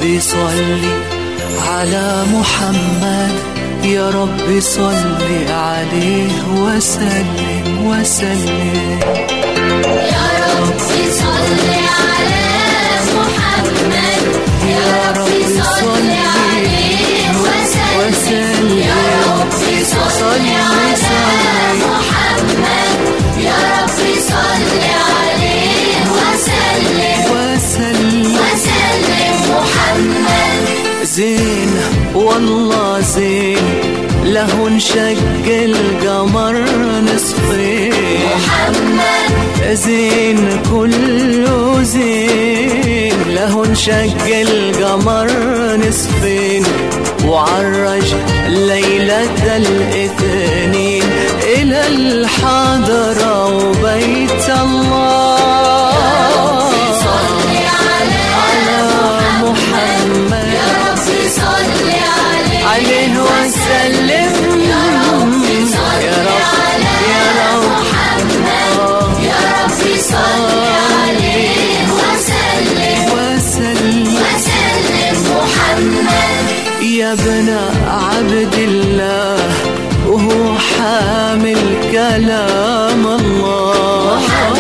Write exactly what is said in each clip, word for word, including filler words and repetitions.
ربي صل على محمد يا ربي صل عليه وسلم وسلم يا ربي صل على محمد يا ربي صل عليه وسلم يا ربي صل على محمد يا ربي صل عليه وسلم وسلم وسلم محمد زين والله زين له انشق القمر نصفين محمد زين كله زين له انشق القمر نصفين وعرج ليلة الاثنين إلى الحضرة وبيت الله صل على محمد يا ربي صل عليه عليه وسلم يا ربي صل يا رب على يا رب محمد يا ربي صل عليه وسلم وسلم وسلم محمد يا ابن عبد الله وهو حامل كلام الله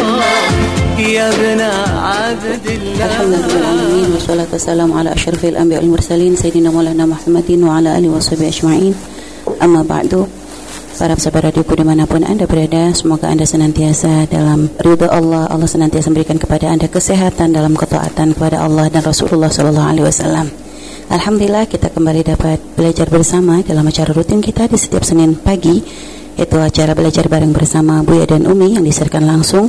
يا ابن عبد الله Alhamdulillahirrahmanirrahim wassalatu wassalamu ala asyrafil anbiya wal mursalin sayyidina maulana Muhammadin wa ala alihi washabihi ajma'in. Amma ba'du. Para sahabat radioku dimanapun Anda berada, semoga Anda senantiasa dalam ridha Allah. Allah senantiasa memberikan kepada Anda kesehatan dalam ketaatan kepada Allah dan Rasulullah sallallahu alaihi wasallam. Alhamdulillah kita kembali dapat belajar bersama dalam acara rutin kita di setiap Senin pagi, yaitu acara belajar bareng bersama Buya dan Umi yang disiarkan langsung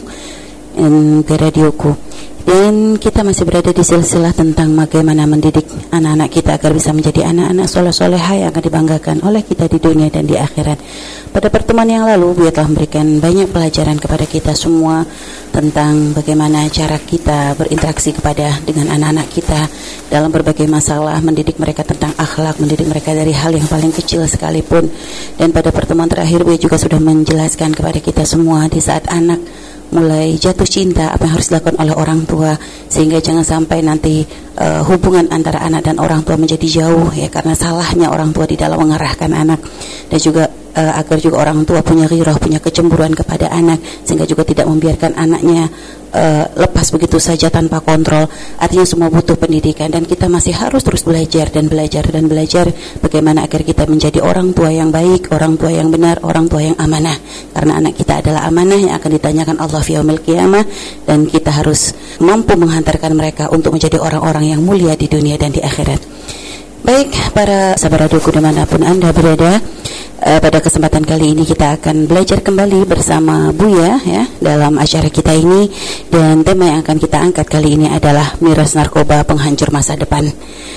ke radioku. Dan kita masih berada di silsilah tentang bagaimana mendidik anak-anak kita agar bisa menjadi anak-anak soleh-solehah yang akan dibanggakan oleh kita di dunia dan di akhirat. Pada pertemuan yang lalu, Buya telah memberikan banyak pelajaran kepada kita semua tentang bagaimana cara kita berinteraksi kepada dengan anak-anak kita dalam berbagai masalah, mendidik mereka tentang akhlak, mendidik mereka dari hal yang paling kecil sekalipun. Dan pada pertemuan terakhir, Buya juga sudah menjelaskan kepada kita semua di saat anak mulai jatuh cinta apa yang harus dilakukan oleh orang tua, sehingga jangan sampai nanti uh, hubungan antara anak dan orang tua menjadi jauh ya karena salahnya orang tua di dalam mengarahkan anak, dan juga uh, agar juga orang tua punya ghirah, punya kecemburuan kepada anak, sehingga juga tidak membiarkan anaknya uh, lepas begitu saja tanpa kontrol. Artinya semua butuh pendidikan, dan kita masih harus terus belajar dan belajar dan belajar bagaimana agar kita menjadi orang tua yang baik, orang tua yang benar, orang tua yang amanah, karena anak kita adalah amanah yang akan ditanyakan Allah fi yaumil qiyamah, dan kita harus mampu menghantarkan mereka untuk menjadi orang-orang yang mulia di dunia dan di akhirat. Baik, para sahabat radioku dimanapun Anda berada, uh, pada kesempatan kali ini kita akan belajar kembali bersama Buya ya dalam acara kita ini, dan tema yang akan kita angkat kali ini adalah miras narkoba penghancur masa depan.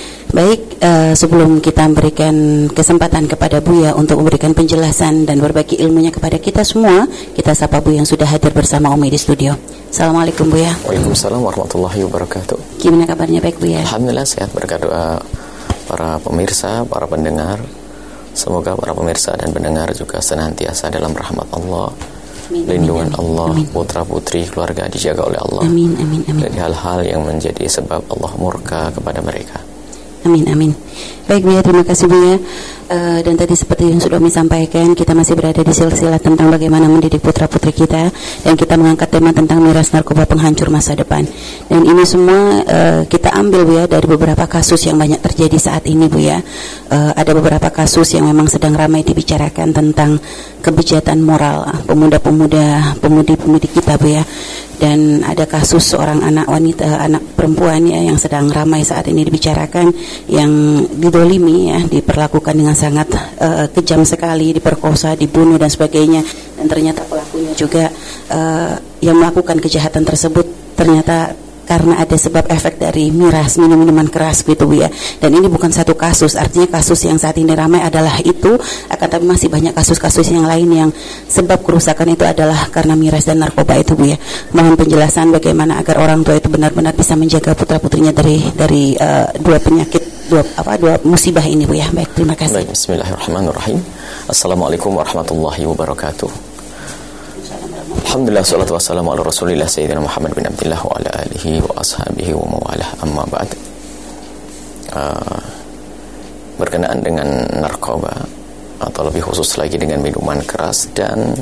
Baik, uh, sebelum kita memberikan kesempatan kepada Buya untuk memberikan penjelasan dan berbagi ilmunya kepada kita semua, kita sapa Buya yang sudah hadir bersama Umi di studio. Assalamualaikum Buya. Waalaikumsalam warahmatullahi wabarakatuh. Gimana kabarnya? Baik Buya? Alhamdulillah sehat, berkat doa para pemirsa, para pendengar. Semoga para pemirsa dan pendengar juga senantiasa dalam rahmat Allah, amin, lindungan amin, Allah, amin. Putra putri keluarga dijaga oleh Allah, amin, amin, amin. dari hal-hal yang menjadi sebab Allah murka kepada mereka. Amin, amin. Baik Buya, terima kasih Buya. Uh, dan tadi seperti yang sudah kami sampaikan, kita masih berada di silsilah tentang bagaimana mendidik putra-putri kita, dan kita mengangkat tema tentang miras narkoba penghancur masa depan. Dan ini semua uh, kita ambil Buya dari beberapa kasus yang banyak terjadi saat ini Buya. Uh, ada beberapa kasus yang memang sedang ramai dibicarakan tentang kebejatan moral pemuda-pemuda, pemudi-pemudi kita Buya. Dan ada kasus seorang anak wanita, anak perempuan ya yang sedang ramai saat ini dibicarakan, yang didolimi ya, diperlakukan dengan sangat uh, kejam sekali, diperkosa, dibunuh dan sebagainya. Dan ternyata pelakunya juga uh, yang melakukan kejahatan tersebut ternyata karena ada sebab efek dari miras, minum minuman keras gitu Bu ya. Dan ini bukan satu kasus, artinya kasus yang saat ini ramai adalah itu, akan tapi masih banyak kasus-kasus yang lain yang sebab kerusakan itu adalah karena miras dan narkoba itu Bu ya. Mohon penjelasan bagaimana agar orang tua itu benar-benar bisa menjaga putra-putrinya dari dari uh, dua penyakit, dua apa dua musibah ini Bu ya. Baik, terima kasih. Baik, bismillahirrahmanirrahim. Assalamualaikum warahmatullahi wabarakatuh. Alhamdulillah, salatu wassalamu ala rasulillah Sayyidina Muhammad bin Abdillah wa ala alihi wa ashabihi wa mawalah, amma ba'd. uh, berkenaan dengan narkoba, atau lebih khusus lagi dengan minuman keras dan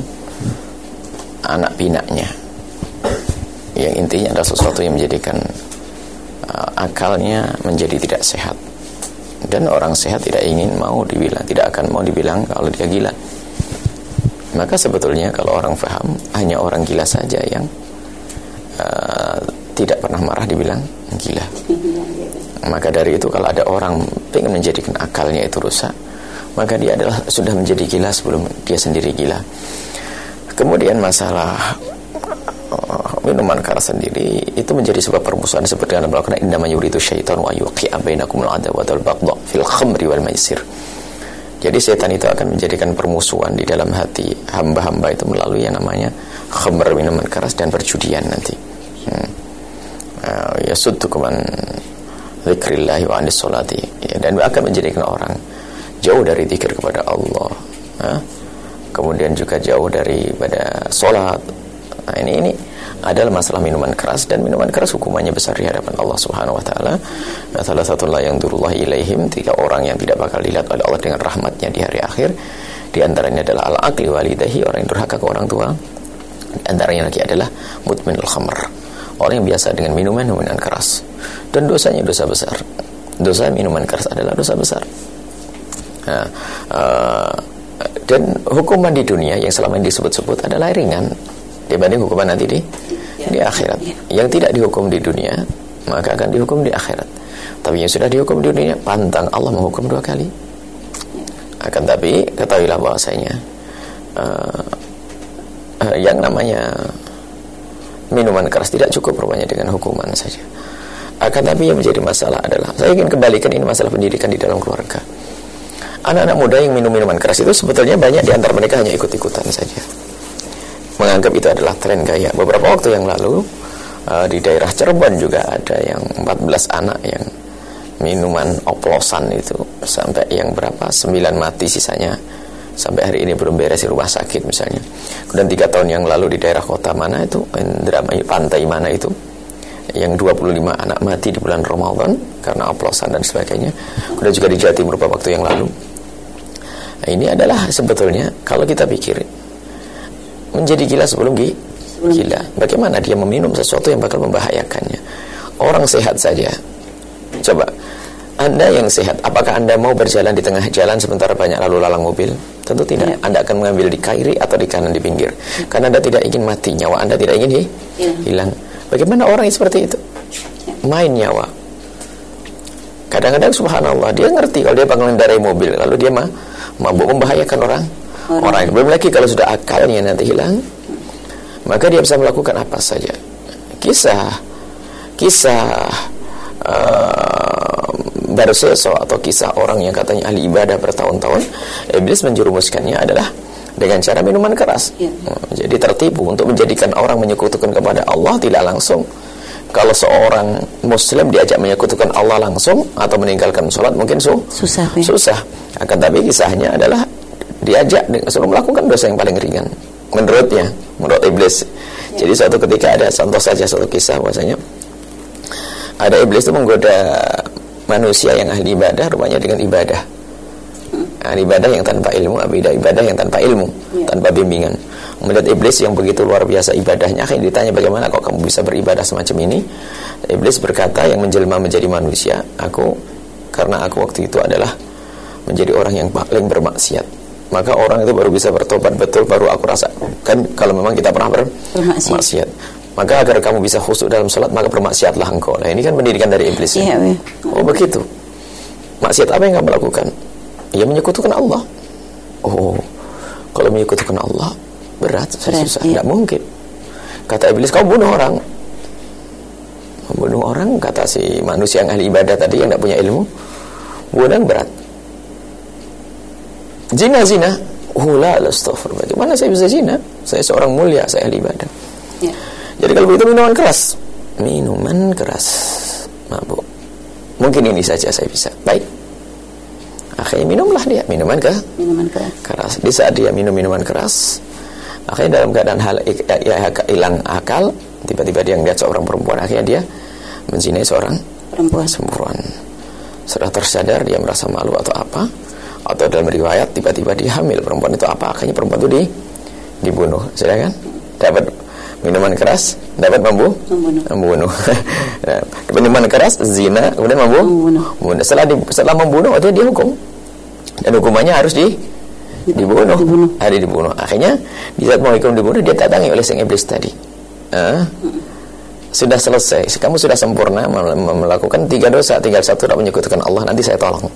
anak pinaknya, yang intinya adalah sesuatu yang menjadikan uh, akalnya menjadi tidak sehat. Dan orang sehat tidak ingin mau dibilang, tidak akan mau dibilang kalau dia gila. Maka sebetulnya kalau orang paham, hanya orang gila saja yang uh, tidak pernah marah dibilang gila. Maka dari itu kalau ada orang ingin menjadikan akalnya itu rusak, maka dia adalah sudah menjadi gila sebelum dia sendiri gila. Kemudian masalah uh, minuman keras sendiri itu menjadi sebuah permusuhan seperti yang melakukan innama yuridu syaitan wa yuqi'a bainakumul adawata wal baghdha fil khamri wal maisir. Jadi setan itu akan menjadikan permusuhan di dalam hati hamba-hamba itu melalui yang namanya khamr, minuman keras, dan perjudian nanti. Hmm. Uh, yasuddukum an dzikrillahi wa anis sholati, ya, dan akan menjadikan orang jauh dari zikir kepada Allah, ha? Kemudian juga jauh daripada sholat. Nah, ini ini adalah masalah minuman keras, dan minuman keras hukumannya besar di hadapan Allah Subhanahu wa taala. Salah satu la yang durullah ilaihim, tiga orang yang tidak bakal dilihat oleh Allah dengan rahmatnya di hari akhir. Di antaranya adalah al-aqli walidahi, orang yang durhaka ke orang tua. Di antaranya lagi adalah mudminul khamr, orang yang biasa dengan minuman-minuman keras, dan dosanya dosa besar. Dosa minuman keras adalah dosa besar. Nah, uh, dan hukuman di dunia yang selama ini disebut-sebut adalah ringan dibanding hukuman nanti di di akhirat. Yang tidak dihukum di dunia maka akan dihukum di akhirat. Tapi yang sudah dihukum di dunia, pantang Allah menghukum dua kali. Akan tapi ketahuilah bahwasanya uh, uh, yang namanya minuman keras tidak cukup rupanya dengan hukuman saja. Akan tapi yang menjadi masalah adalah, saya ingin kembalikan ini masalah pendidikan di dalam keluarga. Anak-anak muda yang minum minuman keras itu sebetulnya banyak di antara mereka hanya ikut-ikutan saja, menganggap itu adalah tren gaya. Beberapa waktu yang lalu uh, di daerah Cirebon juga ada yang empat belas anak yang minuman oplosan itu, sampai yang berapa, sembilan mati sisanya sampai hari ini belum beres di rumah sakit misalnya. Kemudian tiga tahun yang lalu di daerah kota mana itu, Indramayu, pantai mana itu, yang dua puluh lima anak mati di bulan Ramadan karena oplosan dan sebagainya. Kemudian juga di Jawa Timur beberapa waktu yang lalu. Nah, ini adalah sebetulnya kalau kita pikir menjadi gila sebelum gila. Bagaimana dia meminum sesuatu yang bakal membahayakannya? Orang sehat saja. Coba, Anda yang sehat, apakah Anda mau berjalan di tengah jalan sementara banyak lalu lalang mobil? Tentu tidak. Ya. Anda akan mengambil di kiri atau di kanan, di pinggir. Ya. Karena Anda tidak ingin mati, nyawa Anda tidak ingin hi- ya. hilang. Bagaimana orang yang seperti itu? Ya. Main nyawa. Kadang-kadang subhanallah, dia ngerti kalau dia mengendarai mobil, lalu dia mah mabuk, membahayakan orang. Orang. orang. Belum lagi kalau sudah akalnya nanti hilang, maka dia bisa melakukan apa saja. Kisah Kisah uh, Barseso atau kisah orang yang katanya ahli ibadah bertahun-tahun, iblis menjerumuskannya adalah dengan cara minuman keras. Ya. Jadi tertipu untuk menjadikan orang menyekutukan kepada Allah tidak langsung. Kalau seorang muslim diajak menyekutukan Allah langsung atau meninggalkan sholat mungkin su- susah, ya? susah. Akan tapi kisahnya adalah diajak suruh melakukan dosa yang paling ringan menurutnya, menurut iblis. Ya. Jadi suatu ketika ada, contoh saja suatu kisah bahwasanya ada iblis itu menggoda manusia yang ahli ibadah rupanya dengan ibadah. Ahli ibadah yang tanpa ilmu, ibadah yang tanpa ilmu, ya. tanpa bimbingan. Melihat iblis yang begitu luar biasa ibadahnya, akhirnya ditanya, bagaimana kok kamu bisa beribadah semacam ini? Iblis berkata, yang menjelma menjadi manusia, aku karena aku waktu itu adalah menjadi orang yang paling bermaksiat. Maka orang itu baru bisa bertobat betul, baru aku rasakan kalau memang kita pernah bermaksiat. Maka agar kamu bisa khusyuk dalam salat, maka bermaksiatlah engkau. Nah, ini kan pendidikan dari iblis. Ya, ya. Oh begitu. Maksiat apa yang kamu lakukan? Ya menyekutukan Allah. Oh, kalau menyekutukan Allah berat, berat susah, iya. Tidak mungkin. Kata iblis, kau bunuh orang. Membunuh orang, kata si manusia yang ahli ibadah tadi yang tidak punya ilmu, bunuh berat. Zina, zina. Oh la, astagfirullah. Mana saya bisa zina? Saya seorang mulia, saya ahli ibadah. Ya. Jadi kalau begitu minuman keras, minuman keras, mabuk. Mungkin ini saja saya bisa. Baik. Akhirnya minumlah dia minuman ke minuman keras. keras. Di saat dia minum minuman keras, akhirnya dalam keadaan hal ya, hilang akal, tiba-tiba dia melihat seorang perempuan, akhirnya dia menzinai seorang perempuan. perempuan. Setelah tersadar dia merasa malu atau apa, atau dalam riwayat tiba-tiba dia hamil. Perempuan itu apa? Akhirnya perempuan itu di, dibunuh. Sudah kan? Dapat minuman keras, dapat membunuh. Membunuh. membunuh. Minuman keras, zina, kemudian membunuh. membunuh. Setelah di, setelah membunuh, dia dihukum. Dan hukumannya harus di dibunuh. dibunuh. Hari dibunuh. Akhirnya di saat mau hukum dibunuh, dia datangi oleh sang iblis tadi. Uh, sudah selesai, kamu sudah sempurna melakukan tiga dosa, tinggal satu tidak menyekutukan Allah, nanti saya tolong.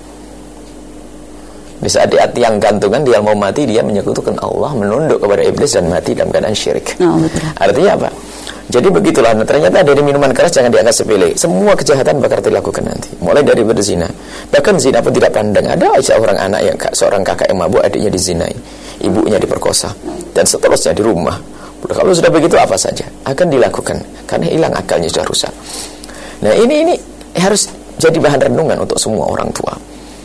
Di saat di hati yang gantungan dia mau mati, dia menyekutukan Allah, menunduk kepada iblis dan mati dalam keadaan syirik. Oh, artinya apa? Jadi begitulah. Nah, ternyata dari minuman keras jangan dianggap sepele. Semua kejahatan bakal dilakukan nanti, mulai dari berzina. Bahkan zina pun tidak pandang. Ada seorang anak yang seorang kakak yang mabuk, adiknya dizinai, ibunya diperkosa, dan seterusnya di rumah. Kalau sudah begitu apa saja akan dilakukan karena hilang akalnya, sudah rusak. Nah ini ini harus jadi bahan renungan untuk semua orang tua.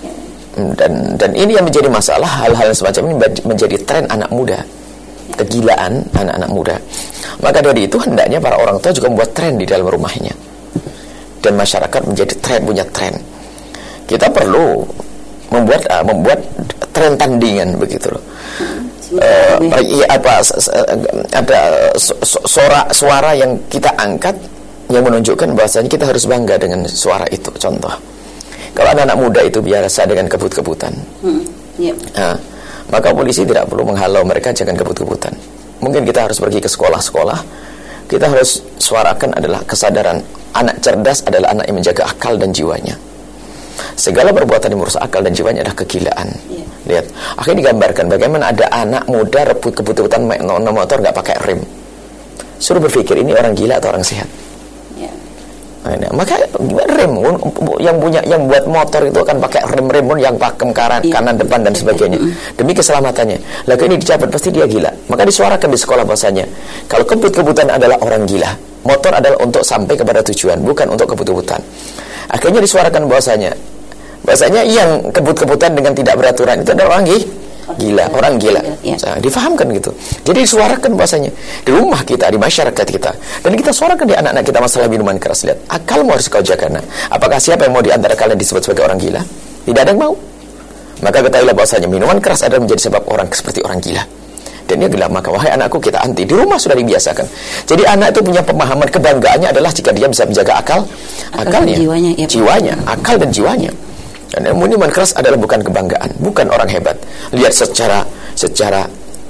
Dan dan ini yang menjadi masalah, hal-hal semacam ini menjadi tren anak muda, kegilaan anak-anak muda. Maka dari itu hendaknya para orang tua juga membuat tren di dalam rumahnya, dan masyarakat menjadi tren, punya tren. Kita perlu membuat uh, membuat tren tandingan begitu loh. Uh, ya, apa ada suara suara yang kita angkat yang menunjukkan bahwasanya kita harus bangga dengan suara itu. Contoh, kalau anak-anak muda itu biasa dengan kebut-kebutan, hmm, yeah. nah, maka polisi tidak perlu menghalau mereka jangan kebut-kebutan. Mungkin kita harus pergi ke sekolah-sekolah, kita harus suarakan adalah kesadaran anak cerdas adalah anak yang menjaga akal dan jiwanya. Segala perbuatan yang merusak akal dan jiwanya adalah kegilaan. Yeah. Lihat, akhirnya digambarkan bagaimana ada anak muda rebut kebut-kebutan naik motor nggak pakai rem. Suruh berpikir ini orang gila atau orang sehat. Yeah. Nah, maka rem yang punya yang buat motor itu akan pakai rem-rem yang pakem kanan, yeah. kanan depan dan sebagainya demi keselamatannya. Lalu ini dicabut pasti dia gila. Maka disuarakan di sekolah bahasanya kalau kebut-kebutan adalah orang gila, motor adalah untuk sampai kepada tujuan, bukan untuk kebut-kebutan. Akhirnya disuarakan bahasanya bahasanya yang kebut-kebutan dengan tidak beraturan itu adalah orang gila, orang gila. Ya. Nah, difahamkan gitu. Jadi disuarakan bahasanya di rumah kita, di masyarakat kita, dan kita suarakan di anak-anak kita masalah minuman keras. Lihat, akalmu harus kau jaga. Nah, apakah siapa yang mau di antara kalian disebut sebagai orang gila? Tidak ada yang mau. Maka ketahuilah bahasanya minuman keras adalah menjadi sebab orang seperti orang gila. Dan dia gila, maka wahai anakku kita anti. Di rumah sudah dibiasakan. Jadi anak itu punya pemahaman, kebanggaannya adalah jika dia bisa menjaga akal, akalnya, jiwanya, ya, jiwanya, akal dan jiwanya. Dan minuman keras adalah bukan kebanggaan, bukan orang hebat. Lihat secara secara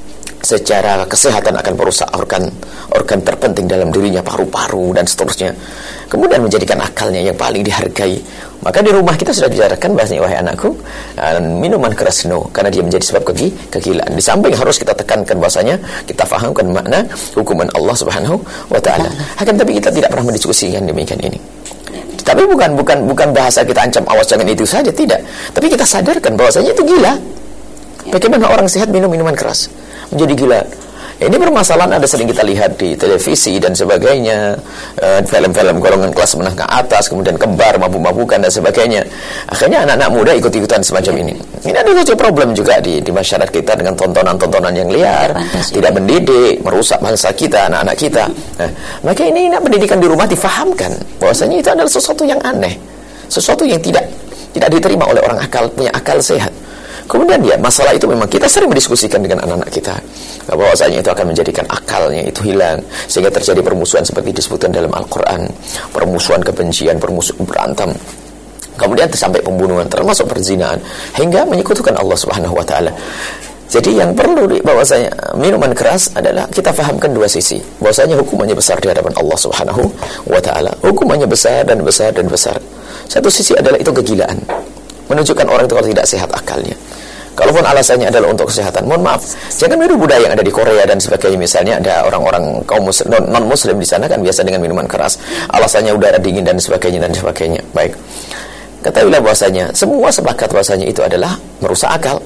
secara kesehatan akan merusak organ organ terpenting dalam dirinya, paru-paru dan seterusnya. Kemudian menjadikan akalnya yang paling dihargai. Maka di rumah kita sudah bicarakan bahasanya wahai anakku, uh, minuman keras no, karena dia menjadi sebab kegi, kegilaan. Di samping harus kita tekankan bahasanya, kita fahamkan makna hukuman Allah Subhanahu wa taala. Akan tapi kita tidak pernah mendiskusikan demikian ini. Tapi bukan bukan bukan bahasa kita ancam awas jangan itu saja, tidak. Tapi kita sadarkan bahwasanya itu gila. Bagaimana orang sehat minum minuman keras menjadi gila. Ini permasalahan ada sering kita lihat di televisi dan sebagainya, uh, film-film golongan kelas menengah ke atas, kemudian kembar, mabuk-mabukan dan sebagainya. Akhirnya anak-anak muda ikut-ikutan semacam ini. Ini ada satu problem juga di, di masyarakat kita dengan tontonan-tontonan yang liar, tidak mendidik, merusak bangsa kita, anak-anak kita. Nah, maka ini nak pendidikan di rumah difahamkan bahwasanya itu adalah sesuatu yang aneh, sesuatu yang tidak tidak diterima oleh orang akal, punya akal sehat. Kemudian ya masalah itu memang kita sering berdiskusikan dengan anak-anak kita bahwasanya itu akan menjadikan akalnya itu hilang sehingga terjadi permusuhan seperti disebutkan dalam Al-Quran, permusuhan, kebencian, permusuhan, berantem, kemudian sampai pembunuhan termasuk perzinaan hingga menyekutukan Allah Subhanahu wa taala. Jadi yang perlu bahwasanya minuman keras adalah kita fahamkan dua sisi, bahwasanya hukumannya besar di hadapan Allah Subhanahu wa taala. Hukumannya besar dan besar dan besar. Satu sisi adalah itu kegilaan, menunjukkan orang itu kalau tidak sehat akalnya. Kalaupun alasannya adalah untuk kesehatan, mohon maaf, jangan niru budaya yang ada di Korea dan sebagainya. Misalnya ada orang-orang kaum muslim, non-muslim di sana kan biasa dengan minuman keras, alasannya udara dingin dan sebagainya dan sebagainya. Baik, ketahuilah bahwasanya semua sepakat bahwasanya itu adalah merusak akal.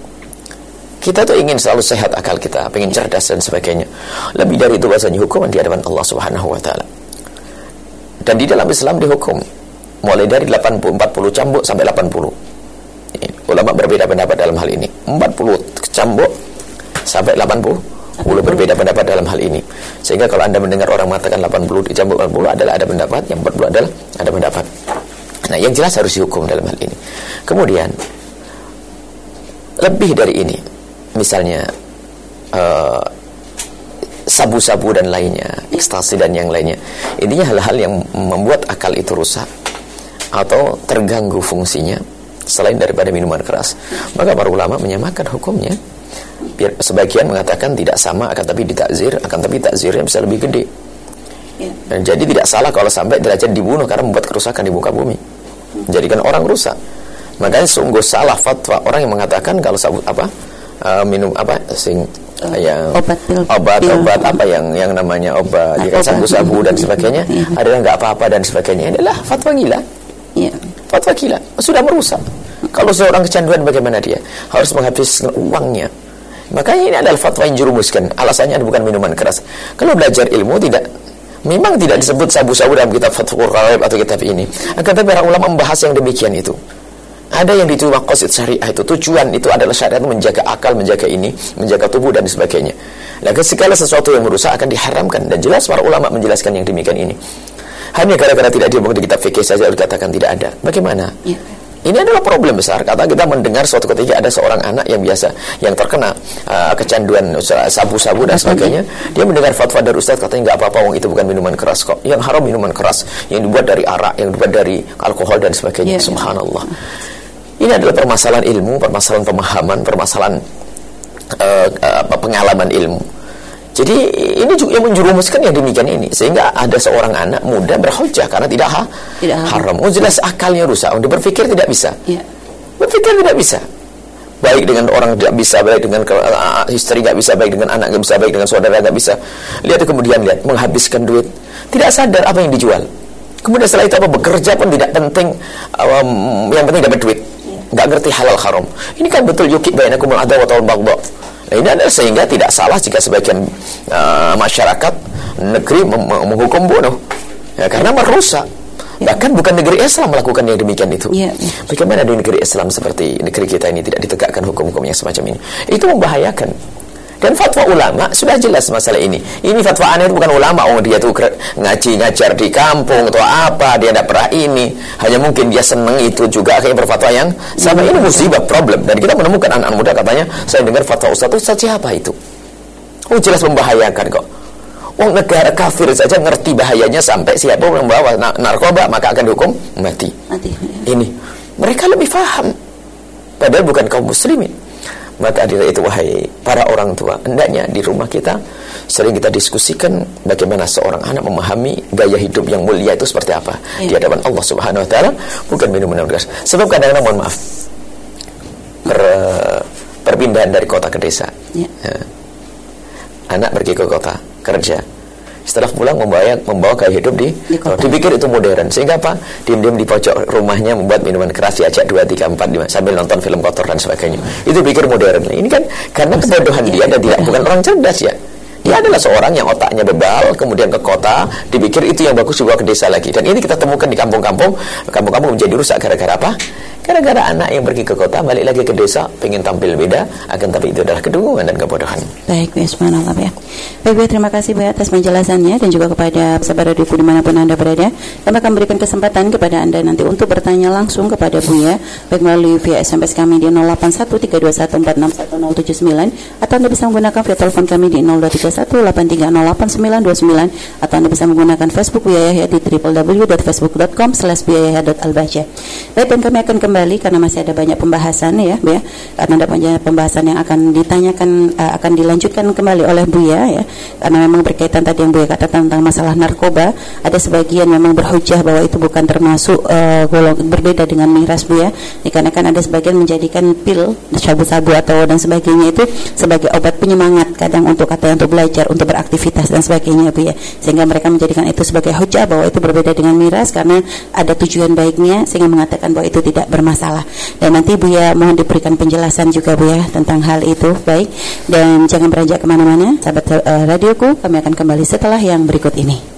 Kita tuh ingin selalu sehat akal kita, ingin cerdas dan sebagainya. Lebih dari itu bahwasanya hukuman di hadapan Allah Subhanahu wa taala. Dan di dalam Islam dihukum mulai dari delapan puluh, empat puluh cambuk sampai delapan puluh. Ulama berbeda pendapat dalam hal ini. empat puluh cambuk sampai delapan puluh. Ulama berbeda pendapat dalam hal ini. Sehingga kalau Anda mendengar orang mengatakan delapan puluh dicambuk delapan puluh adalah ada pendapat, yang empat puluh adalah ada pendapat. Nah, yang jelas harus dihukum dalam hal ini. Kemudian lebih dari ini, misalnya uh, sabu-sabu dan lainnya, ekstasi dan yang lainnya, intinya hal-hal yang membuat akal itu rusak atau terganggu fungsinya selain daripada minuman keras, maka para ulama menyamakan hukumnya. Biar sebagian mengatakan tidak sama, akan tapi ditakzir, akan tapi takzirnya bisa lebih gede. Dan jadi tidak salah kalau sampai derajat dibunuh karena membuat kerusakan di muka bumi, menjadikan orang rusak. Makanya sungguh salah fatwa orang yang mengatakan kalau sabut apa uh, minum apa sing uh, yang obat pil, obat pil. obat apa yang yang namanya obat ya, sabu-sabu dan sebagainya ya, adalah nggak apa-apa dan sebagainya, adalah fatwa gila. Ya. Fatwa gila, sudah merusak. Kalau seorang kecanduan bagaimana dia? Harus menghabiskan uangnya. Makanya ini adalah fatwa yang jerumuskan. Alasannya bukan minuman keras. Kalau belajar ilmu tidak, memang tidak disebut sabu-sabu dalam kitab Fathul Qarib atau kitab ini. Akan tetapi para ulama membahas yang demikian itu. Ada yang dituju maqasid syariah itu, tujuan itu adalah syariat itu menjaga akal, menjaga ini, menjaga tubuh dan sebagainya. Nah, segala sesuatu yang merusak akan diharamkan, dan jelas para ulama menjelaskan yang demikian ini. Hanya gara-gara tidak diomong di kitab fikih saja dikatakan tidak ada. Bagaimana? Ya. Ini adalah problem besar. Kata kita mendengar suatu ketika ada seorang anak yang biasa, yang terkena uh, kecanduan sabu-sabu dan sebagainya. Dia mendengar fatwa dari ustaz, katanya nggak apa-apa, wong itu bukan minuman keras kok. Yang haram minuman keras, yang dibuat dari arak, yang dibuat dari alkohol dan sebagainya. Yeah. Subhanallah. Ini adalah permasalahan ilmu, permasalahan pemahaman, permasalahan uh, uh, pengalaman ilmu. Jadi ini juga yang menjerumuskan yang demikian ini, sehingga ada seorang anak muda berhujah karena tidak, ha tidak haram. Oh jelas akalnya rusak. Untuk berpikir tidak bisa. Ya. Berpikir tidak bisa. Baik dengan orang tidak bisa, baik dengan uh, istri tidak bisa, baik dengan anak tidak bisa, baik dengan saudara tidak bisa. Lihat kemudian lihat menghabiskan duit, tidak sadar apa yang dijual. Kemudian setelah itu apa bekerja pun tidak penting, um, yang penting dapat duit. Nggak ngerti halal haram. Ini kan betul yuki bainakumul adawah wal baghdha. Nah, ini adalah sehingga tidak salah jika sebagian uh, masyarakat negeri mem menghukum bunuh, ya, karena merusak. Bahkan bukan negeri Islam melakukan yang demikian itu. Ya, ya. Bagaimana di negeri Islam seperti negeri kita ini tidak ditegakkan hukum-hukum yang semacam ini? Itu membahayakan. Dan fatwa ulama sudah jelas masalah ini. Ini fatwa aneh, bukan ulama. Oh dia tuh ngaji ngajar di kampung atau apa, dia tidak pernah ini. Hanya mungkin dia senang itu juga akhirnya berfatwa yang sama. Ini musibah, problem. Dan kita menemukan anak-anak muda katanya, saya dengar fatwa ustaz, ustaz siapa itu? Oh jelas membahayakan kok. Oh negara kafir saja ngerti bahayanya, sampai siapa yang membawa narkoba maka akan dihukum mati. mati. Ini mereka lebih paham, padahal bukan kaum muslimin. Maka adillah itu wahai para orang tua, hendaknya di rumah kita sering kita diskusikan bagaimana seorang anak memahami gaya hidup yang mulia itu seperti apa ya. Di hadapan Allah Subhanahu Wa Taala, bukan minuman keras. Sebab kadang-kadang mohon maaf per, perpindahan dari kota ke desa ya. Ya. Anak pergi ke kota kerja, setelah pulang membawa membawa gaya hidup di, di kota. Dipikir itu modern, sehingga apa? Diam-diam di pojok rumahnya membuat minuman keras, diajak dua, tiga, empat, lima sambil nonton film kotor dan sebagainya. Itu pikir modern. Ini kan karena kebodohan dia dan tidak bukan orang cerdas ya. Dia adalah seorang yang otaknya bebal, kemudian ke kota, dipikir itu yang bagus dibawa ke desa lagi. Dan ini kita temukan di kampung-kampung. Kampung-kampung menjadi rusak gara-gara apa? Gara-gara anak yang pergi ke kota balik lagi ke desa pengen tampil beda, akan tapi itu adalah kedunguan dan kebodohan. Baik, subhanallah ya. Baik, terima kasih Bu atas penjelasannya, dan juga kepada sahabat radioku dimanapun Anda berada. Kami akan berikan kesempatan kepada Anda nanti untuk bertanya langsung kepada Buya, baik melalui via S M S kami di nol delapan satu tiga dua satu empat enam satu nol tujuh sembilan, atau Anda bisa menggunakan via telepon kami di nol dua tiga satu delapan tiga nol delapan sembilan dua sembilan, atau Anda bisa menggunakan Facebook Buya Yahya di w w w titik facebook titik com slash buya yahya titik al baca. Baik, dan kami akan kembali karena masih ada banyak pembahasan ya, Bu ya. Karena ada banyak pembahasan yang akan ditanyakan, uh, akan dilanjutkan kembali oleh Buya ya. Karena memang berkaitan tadi yang Buya katakan tentang masalah narkoba, ada sebagian memang berhujah bahwa itu bukan termasuk uh, golong berbeda dengan miras, Bu ya. Dikarenakan ada sebagian menjadikan pil, sabu-sabu atau dan sebagainya itu sebagai obat penyemangat, kadang untuk kata untuk belajar, untuk beraktivitas dan sebagainya, Bu ya. Sehingga mereka menjadikan itu sebagai hujah bahwa itu berbeda dengan miras karena ada tujuan baiknya, sehingga mengatakan bahwa itu tidak bermasalah. Dan nanti Buya mohon diberikan penjelasan juga, Bu ya, tentang hal itu. Baik, dan jangan beranjak kemana-mana sahabat uh, radioku, kami akan kembali setelah yang berikut ini.